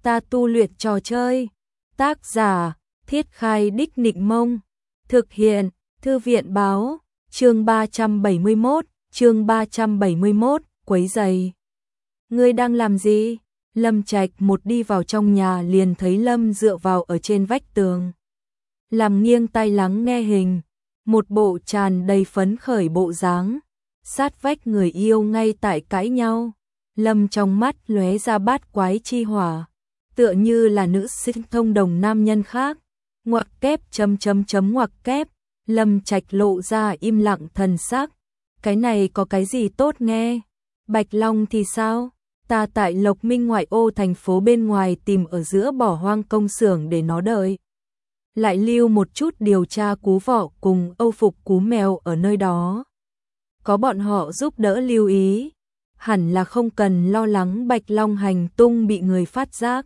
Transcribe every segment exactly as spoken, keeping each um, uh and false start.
ta tu luyện trò chơi. Tác giả, Thiết Khai Đích Nịnh Mông. Thực hiện, Thư viện báo, chương ba trăm bảy mươi mốt, chương ba trăm bảy mươi mốt, quấy giày. Ngươi đang làm gì? Lâm Trạch một đi vào trong nhà liền thấy Lâm dựa vào ở trên vách tường. Làm nghiêng tai lắng nghe hình, một bộ tràn đầy phấn khởi bộ dáng, sát vách người yêu ngay tại cãi nhau. Lâm trong mắt lóe ra bát quái chi hỏa, tựa như là nữ sinh thông đồng nam nhân khác. Ngoặc kép chấm chấm chấm ngoặc kép, Lâm Trạch lộ ra im lặng thần sắc. Cái này có cái gì tốt nghe? Bạch Long thì sao? Ta tại Lộc Minh ngoại ô thành phố bên ngoài tìm ở giữa bỏ hoang công xưởng để nó đợi. Lại lưu một chút điều tra cú vọ cùng âu phục cú mèo ở nơi đó. Có bọn họ giúp đỡ lưu ý, hẳn là không cần lo lắng Bạch Long hành tung bị người phát giác.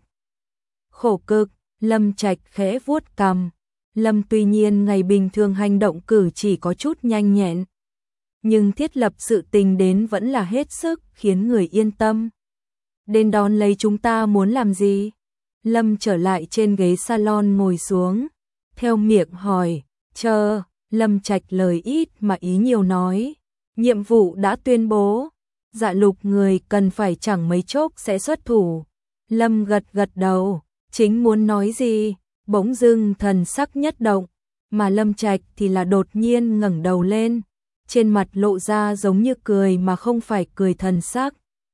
Khổ cực, Lâm Trạch khẽ vuốt cằm. Lâm tuy nhiên ngày bình thường hành động cử chỉ có chút nhanh nhẹn, nhưng thiết lập sự tình đến vẫn là hết sức khiến người yên tâm. Đến đón lấy chúng ta muốn làm gì? Lâm trở lại trên ghế salon ngồi xuống, theo miệng hỏi. Chờ. Lâm Trạch lời ít mà ý nhiều nói. Nhiệm vụ đã tuyên bố, Dạ Lục người cần phải chẳng mấy chốc sẽ xuất thủ. Lâm gật gật đầu, chính muốn nói gì, bỗng dưng thần sắc nhất động, mà Lâm Trạch thì là đột nhiên ngẩng đầu lên, trên mặt lộ ra giống như cười mà không phải cười thần sắc.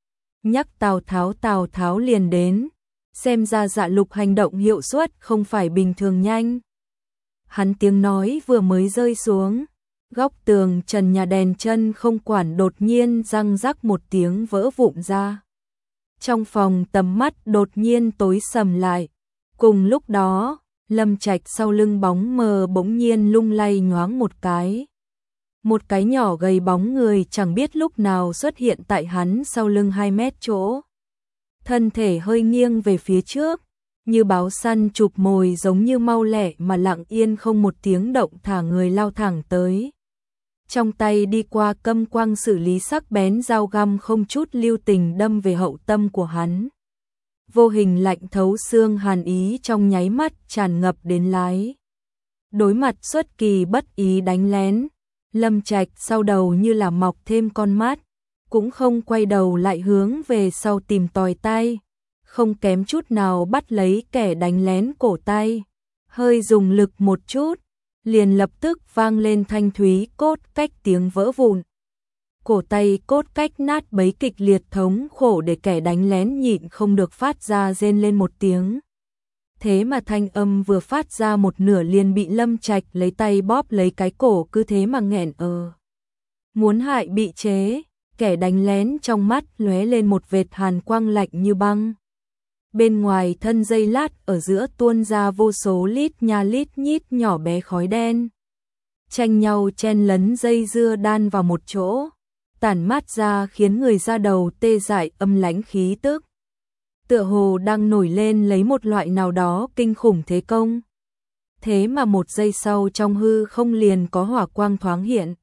Nhắc Tào Tháo, Tào Tháo liền đến, xem ra Dạ Lục hành động hiệu suất không phải bình thường nhanh. Hắn tiếng nói vừa mới rơi xuống, góc tường trần nhà đèn chân không quản đột nhiên răng rắc một tiếng vỡ vụn ra. Trong phòng tầm mắt đột nhiên tối sầm lại. Cùng lúc đó, Lâm Trạch sau lưng bóng mờ bỗng nhiên lung lay nhoáng một cái. Một cái nhỏ gầy bóng người chẳng biết lúc nào xuất hiện tại hắn sau lưng hai mét chỗ. Thân thể hơi nghiêng về phía trước, như báo săn chụp mồi giống như mau lẹ mà lặng yên không một tiếng động thả người lao thẳng tới. Trong tay đi qua câm quang xử lý sắc bén dao găm không chút lưu tình đâm về hậu tâm của hắn. Vô hình lạnh thấu xương hàn ý trong nháy mắt tràn ngập đến lái. Đối mặt xuất kỳ bất ý đánh lén, Lâm Trạch sau đầu như là mọc thêm con mắt, cũng không quay đầu lại hướng về sau tìm tòi tay, không kém chút nào bắt lấy kẻ đánh lén cổ tay, hơi dùng lực một chút, liền lập tức vang lên thanh thúy cốt cách tiếng vỡ vụn. Cổ tay cốt cách nát bấy kịch liệt thống khổ để kẻ đánh lén nhịn không được phát ra rên lên một tiếng. Thế mà thanh âm vừa phát ra một nửa liền bị Lâm Trạch lấy tay bóp lấy cái cổ cứ thế mà nghẹn ờ. Muốn hại bị chế, kẻ đánh lén trong mắt lóe lên một vệt hàn quang lạnh như băng. Bên ngoài thân dây lát ở giữa tuôn ra vô số lít nha lít nhít nhỏ bé khói đen. Tranh nhau chen lấn dây dưa đan vào một chỗ, tản mát ra khiến người da đầu tê dại âm lãnh khí tức. Tựa hồ đang nổi lên lấy một loại nào đó kinh khủng thế công. Thế mà một giây sau trong hư không liền có hỏa quang thoáng hiện.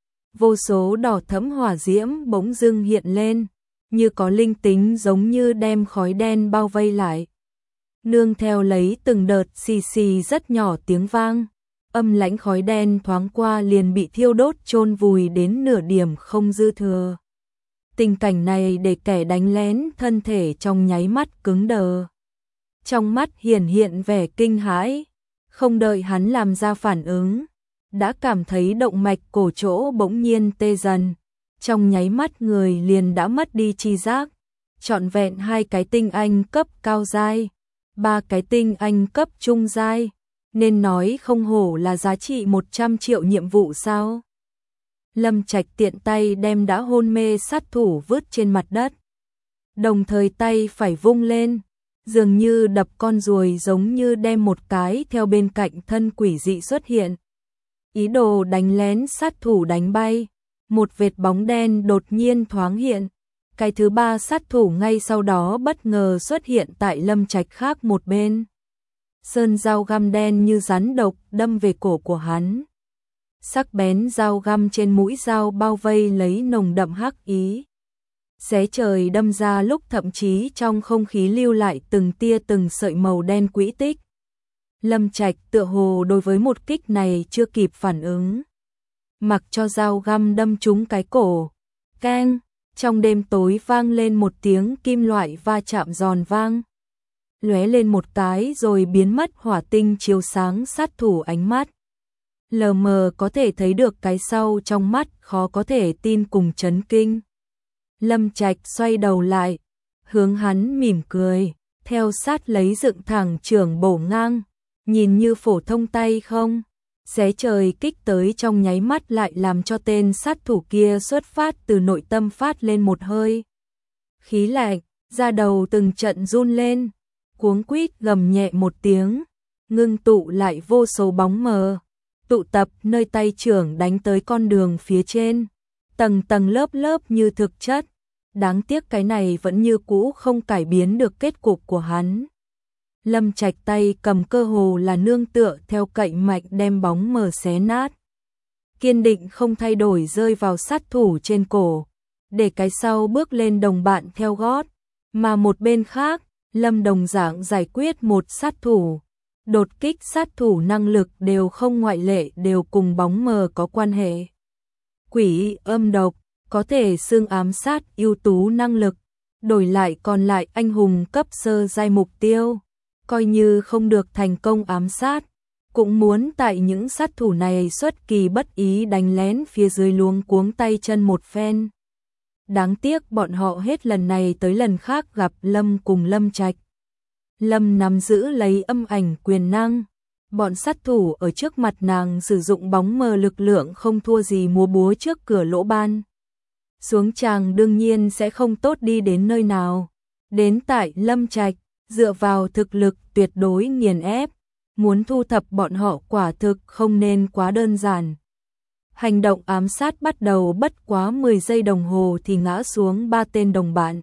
Vô số đỏ thẫm hỏa diễm bỗng dưng hiện lên, như có linh tính giống như đem khói đen bao vây lại. Nương theo lấy từng đợt xì xì rất nhỏ tiếng vang, âm lãnh khói đen thoáng qua liền bị thiêu đốt chôn vùi đến nửa điểm không dư thừa. Tình cảnh này để kẻ đánh lén thân thể trong nháy mắt cứng đờ. Trong mắt hiển hiện vẻ kinh hãi, không đợi hắn làm ra phản ứng, đã cảm thấy động mạch cổ chỗ bỗng nhiên tê dần. Trong nháy mắt người liền đã mất đi tri giác, trọn vẹn hai cái tinh anh cấp cao giai, ba cái tinh anh cấp trung giai, nên nói không hổ là giá trị một trăm triệu nhiệm vụ sao. Lâm Trạch tiện tay đem đã hôn mê sát thủ vứt trên mặt đất, đồng thời tay phải vung lên, dường như đập con ruồi giống như đem một cái theo bên cạnh thân quỷ dị xuất hiện. Ý đồ đánh lén sát thủ đánh bay. Một vệt bóng đen đột nhiên thoáng hiện, cái thứ ba sát thủ ngay sau đó bất ngờ xuất hiện tại Lâm Trạch khác một bên. Sơn dao găm đen như rắn độc đâm về cổ của hắn. Sắc bén dao găm trên mũi dao bao vây lấy nồng đậm hắc ý. xé trời đâm ra lúc thậm chí trong không khí lưu lại từng tia từng sợi màu đen quỹ tích. Lâm Trạch tựa hồ đối với một kích này chưa kịp phản ứng. Mặc cho dao găm đâm trúng cái cổ. Keng, trong đêm tối vang lên một tiếng kim loại va chạm giòn vang. Lóe lên một cái rồi biến mất hỏa tinh chiếu sáng sát thủ ánh mắt. Lờ mờ có thể thấy được cái sau trong mắt khó có thể tin cùng chấn kinh. Lâm Trạch xoay đầu lại, hướng hắn mỉm cười, theo sát lấy dựng thẳng trưởng bổ ngang, nhìn như phổ thông tay không, xé trời kích tới trong nháy mắt lại làm cho tên sát thủ kia xuất phát từ nội tâm phát lên một hơi. Khí lạnh, da đầu từng trận run lên, cuống quýt gầm nhẹ một tiếng, ngưng tụ lại vô số bóng mờ, tụ tập nơi tay trưởng đánh tới con đường phía trên, tầng tầng lớp lớp như thực chất. Đáng tiếc cái này vẫn như cũ không cải biến được kết cục của hắn. Lâm Trạch tay cầm cơ hồ là nương tựa theo cậy mạnh đem bóng mờ xé nát. Kiên định không thay đổi rơi vào sát thủ trên cổ, để cái sau bước lên đồng bạn theo gót, mà một bên khác, Lâm đồng dạng giải quyết một sát thủ. Đột kích sát thủ năng lực đều không ngoại lệ đều cùng bóng mờ có quan hệ. Quỷ âm độc, có thể xưng ám sát ưu tú năng lực, đổi lại còn lại anh hùng cấp sơ giai mục tiêu, coi như không được thành công ám sát, cũng muốn tại những sát thủ này xuất kỳ bất ý đánh lén phía dưới luống cuống tay chân một phen. Đáng tiếc bọn họ hết lần này tới lần khác gặp Lâm cùng Lâm Trạch. Lâm nắm giữ lấy âm ảnh quyền năng, bọn sát thủ ở trước mặt nàng sử dụng bóng mờ lực lượng không thua gì múa búa trước cửa lỗ ban. Xuống tràng đương nhiên sẽ không tốt đi đến nơi nào. Đến tại Lâm Trạch, dựa vào thực lực tuyệt đối nghiền ép, muốn thu thập bọn họ quả thực không nên quá đơn giản. Hành động ám sát bắt đầu bất quá mười giây đồng hồ thì ngã xuống ba tên đồng bạn.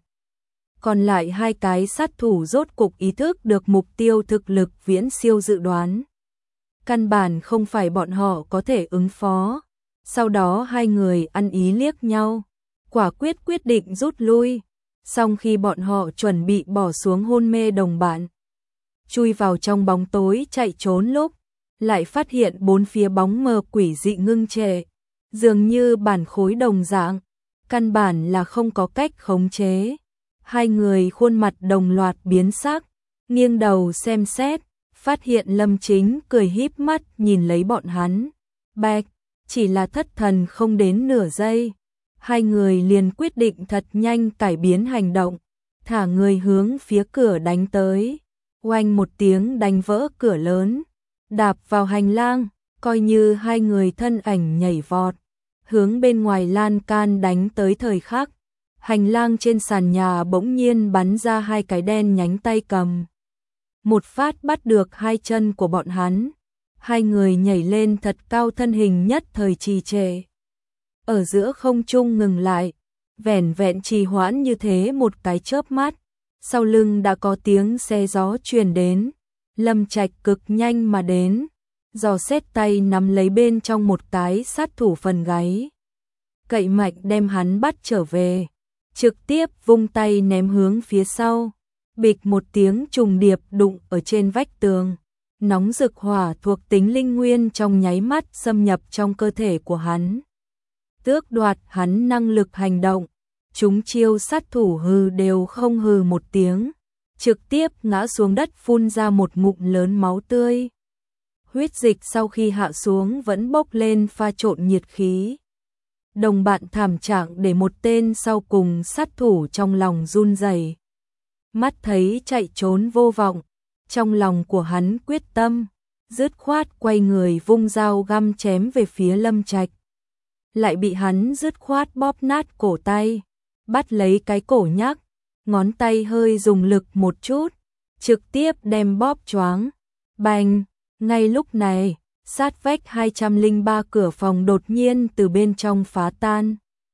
Còn lại hai cái sát thủ rốt cục ý thức được mục tiêu thực lực viễn siêu dự đoán. Căn bản không phải bọn họ có thể ứng phó. Sau đó hai người ăn ý liếc nhau, quả quyết quyết định rút lui. Xong khi bọn họ chuẩn bị bỏ xuống hôn mê đồng bạn, chui vào trong bóng tối chạy trốn lúc, lại phát hiện bốn phía bóng mờ quỷ dị ngưng trệ, dường như bản khối đồng dạng, căn bản là không có cách khống chế. Hai người khuôn mặt đồng loạt biến sắc, nghiêng đầu xem xét, phát hiện Lâm Chính cười híp mắt nhìn lấy bọn hắn. Bạch, chỉ là thất thần không đến nửa giây. Hai người liền quyết định thật nhanh cải biến hành động, thả người hướng phía cửa đánh tới. Oanh một tiếng đánh vỡ cửa lớn, đạp vào hành lang, coi như hai người thân ảnh nhảy vọt, hướng bên ngoài lan can đánh tới thời khắc. Hành lang trên sàn nhà bỗng nhiên bắn ra hai cái đen nhánh tay cầm. Một phát bắt được hai chân của bọn hắn, hai người nhảy lên thật cao thân hình nhất thời trì trệ. Ở giữa không trung ngừng lại, vẻn vẹn trì hoãn như thế một cái chớp mắt, sau lưng đã có tiếng xe gió truyền đến. Lâm Trạch cực nhanh mà đến, giò xét tay nắm lấy bên trong một cái sát thủ phần gáy, cậy mạnh đem hắn bắt trở về, trực tiếp vung tay ném hướng phía sau, bịch một tiếng trùng điệp đụng ở trên vách tường. Nóng rực hỏa thuộc tính linh nguyên trong nháy mắt xâm nhập trong cơ thể của hắn, tước đoạt hắn năng lực hành động. Chúng chiêu sát thủ hừ đều không hừ một tiếng, trực tiếp ngã xuống đất phun ra một ngụm lớn máu tươi. Huyết dịch sau khi hạ xuống vẫn bốc lên pha trộn nhiệt khí. Đồng bạn thảm trạng để một tên sau cùng sát thủ trong lòng run rẩy. Mắt thấy chạy trốn vô vọng, trong lòng của hắn quyết tâm, dứt khoát quay người vung dao găm chém về phía Lâm Trạch. Lại bị hắn dứt khoát bóp nát cổ tay, bắt lấy cái cổ nhắc, ngón tay hơi dùng lực một chút, trực tiếp đem bóp choáng. Bành, ngay lúc này, sát vách hai trăm lẻ ba cửa phòng đột nhiên từ bên trong phá tan.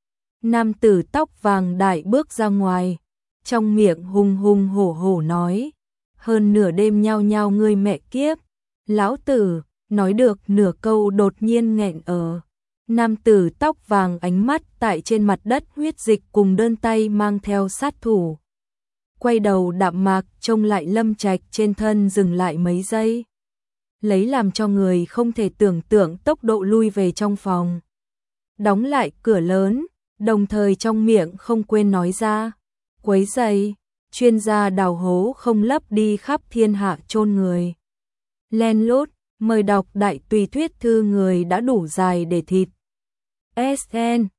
Nam tử tóc vàng đại bước ra ngoài, trong miệng hùng hùng hổ hổ nói, hơn nửa đêm nhao nhao ngươi mẹ kiếp, lão tử, nói được nửa câu đột nhiên nghẹn ở. Nam tử tóc vàng ánh mắt tại trên mặt đất huyết dịch cùng đơn tay mang theo sát thủ. Quay đầu đạm mạc trông lại Lâm Trạch trên thân dừng lại mấy giây. Lấy làm cho người không thể tưởng tượng tốc độ lui về trong phòng. Đóng lại cửa lớn, đồng thời trong miệng không quên nói ra. Quấy giày, chuyên gia đào hố không lấp đi khắp thiên hạ chôn người. Len lút, mời đọc đại tùy thuyết thư người đã đủ dài để thịt. ét en